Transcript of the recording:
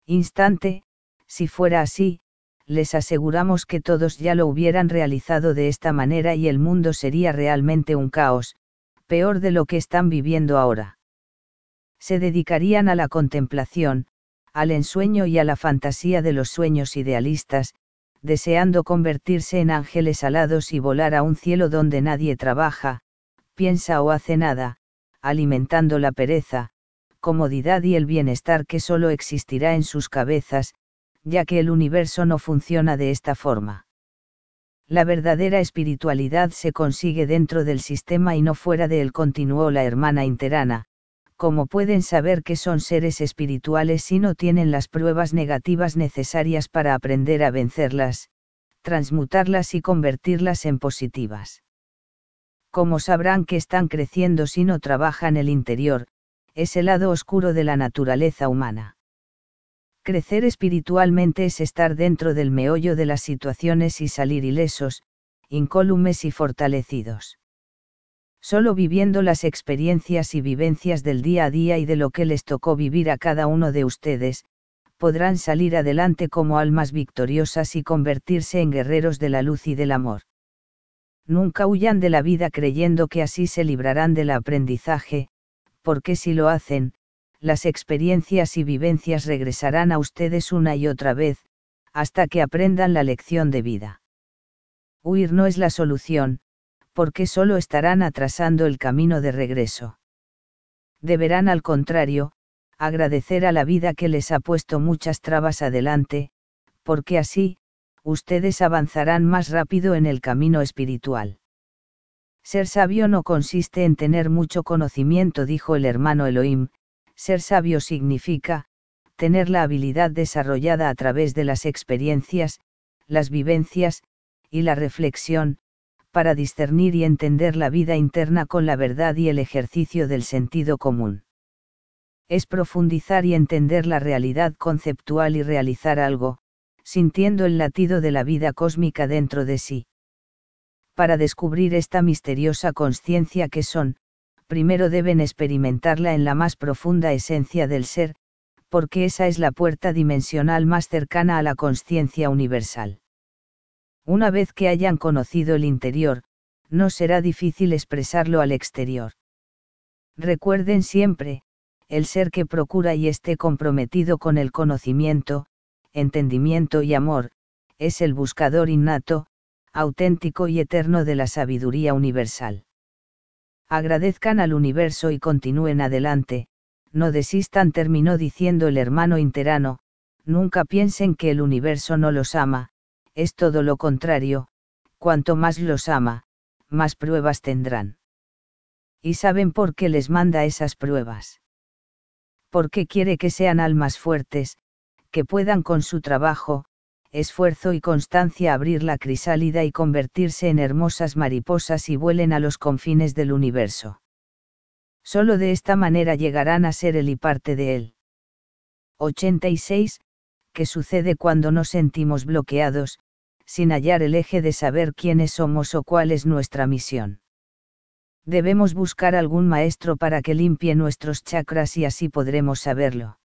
instante, si fuera así, les aseguramos que todos ya lo hubieran realizado de esta manera y el mundo sería realmente un caos, peor de lo que están viviendo ahora. Se dedicarían a la contemplación, al ensueño y a la fantasía de los sueños idealistas, deseando convertirse en ángeles alados y volar a un cielo donde nadie trabaja, piensa o hace nada, alimentando la pereza, comodidad y el bienestar que solo existirá en sus cabezas, ya que el universo no funciona de esta forma. La verdadera espiritualidad se consigue dentro del sistema y no fuera de él, continuó la hermana interana. ¿Cómo pueden saber que son seres espirituales si no tienen las pruebas negativas necesarias para aprender a vencerlas, transmutarlas y convertirlas en positivas? ¿Cómo sabrán que están creciendo si no trabajan el interior, ese lado oscuro de la naturaleza humana? Crecer espiritualmente es estar dentro del meollo de las situaciones y salir ilesos, incólumes y fortalecidos. Solo viviendo las experiencias y vivencias del día a día y de lo que les tocó vivir a cada uno de ustedes, podrán salir adelante como almas victoriosas y convertirse en guerreros de la luz y del amor. Nunca huyan de la vida creyendo que así se librarán del aprendizaje, porque si lo hacen, las experiencias y vivencias regresarán a ustedes una y otra vez, hasta que aprendan la lección de vida. Huir no es la solución, porque solo estarán atrasando el camino de regreso. Deberán, al contrario, agradecer a la vida que les ha puesto muchas trabas adelante, porque así, ustedes avanzarán más rápido en el camino espiritual. Ser sabio no consiste en tener mucho conocimiento, dijo el hermano Elohim. Ser sabio significa, tener la habilidad desarrollada a través de las experiencias, las vivencias, y la reflexión, para discernir y entender la vida interna con la verdad y el ejercicio del sentido común. Es profundizar y entender la realidad conceptual y realizar algo, sintiendo el latido de la vida cósmica dentro de sí. Para descubrir esta misteriosa consciencia que son, primero deben experimentarla en la más profunda esencia del ser, porque esa es la puerta dimensional más cercana a la consciencia universal. Una vez que hayan conocido el interior, no será difícil expresarlo al exterior. Recuerden siempre, el ser que procura y esté comprometido con el conocimiento, entendimiento y amor, es el buscador innato, auténtico y eterno de la sabiduría universal. Agradezcan al universo y continúen adelante, no desistan, terminó diciendo el hermano interano. Nunca piensen que el universo no los ama, es todo lo contrario, cuanto más los ama, más pruebas tendrán. ¿Y saben por qué les manda esas pruebas? Porque quiere que sean almas fuertes, que puedan con su trabajo, esfuerzo y constancia abrir la crisálida y convertirse en hermosas mariposas y vuelen a los confines del universo. Solo de esta manera llegarán a ser él y parte de él. 86. ¿Qué sucede cuando nos sentimos bloqueados, sin hallar el eje de saber quiénes somos o cuál es nuestra misión? Debemos buscar algún maestro para que limpie nuestros chakras y así podremos saberlo.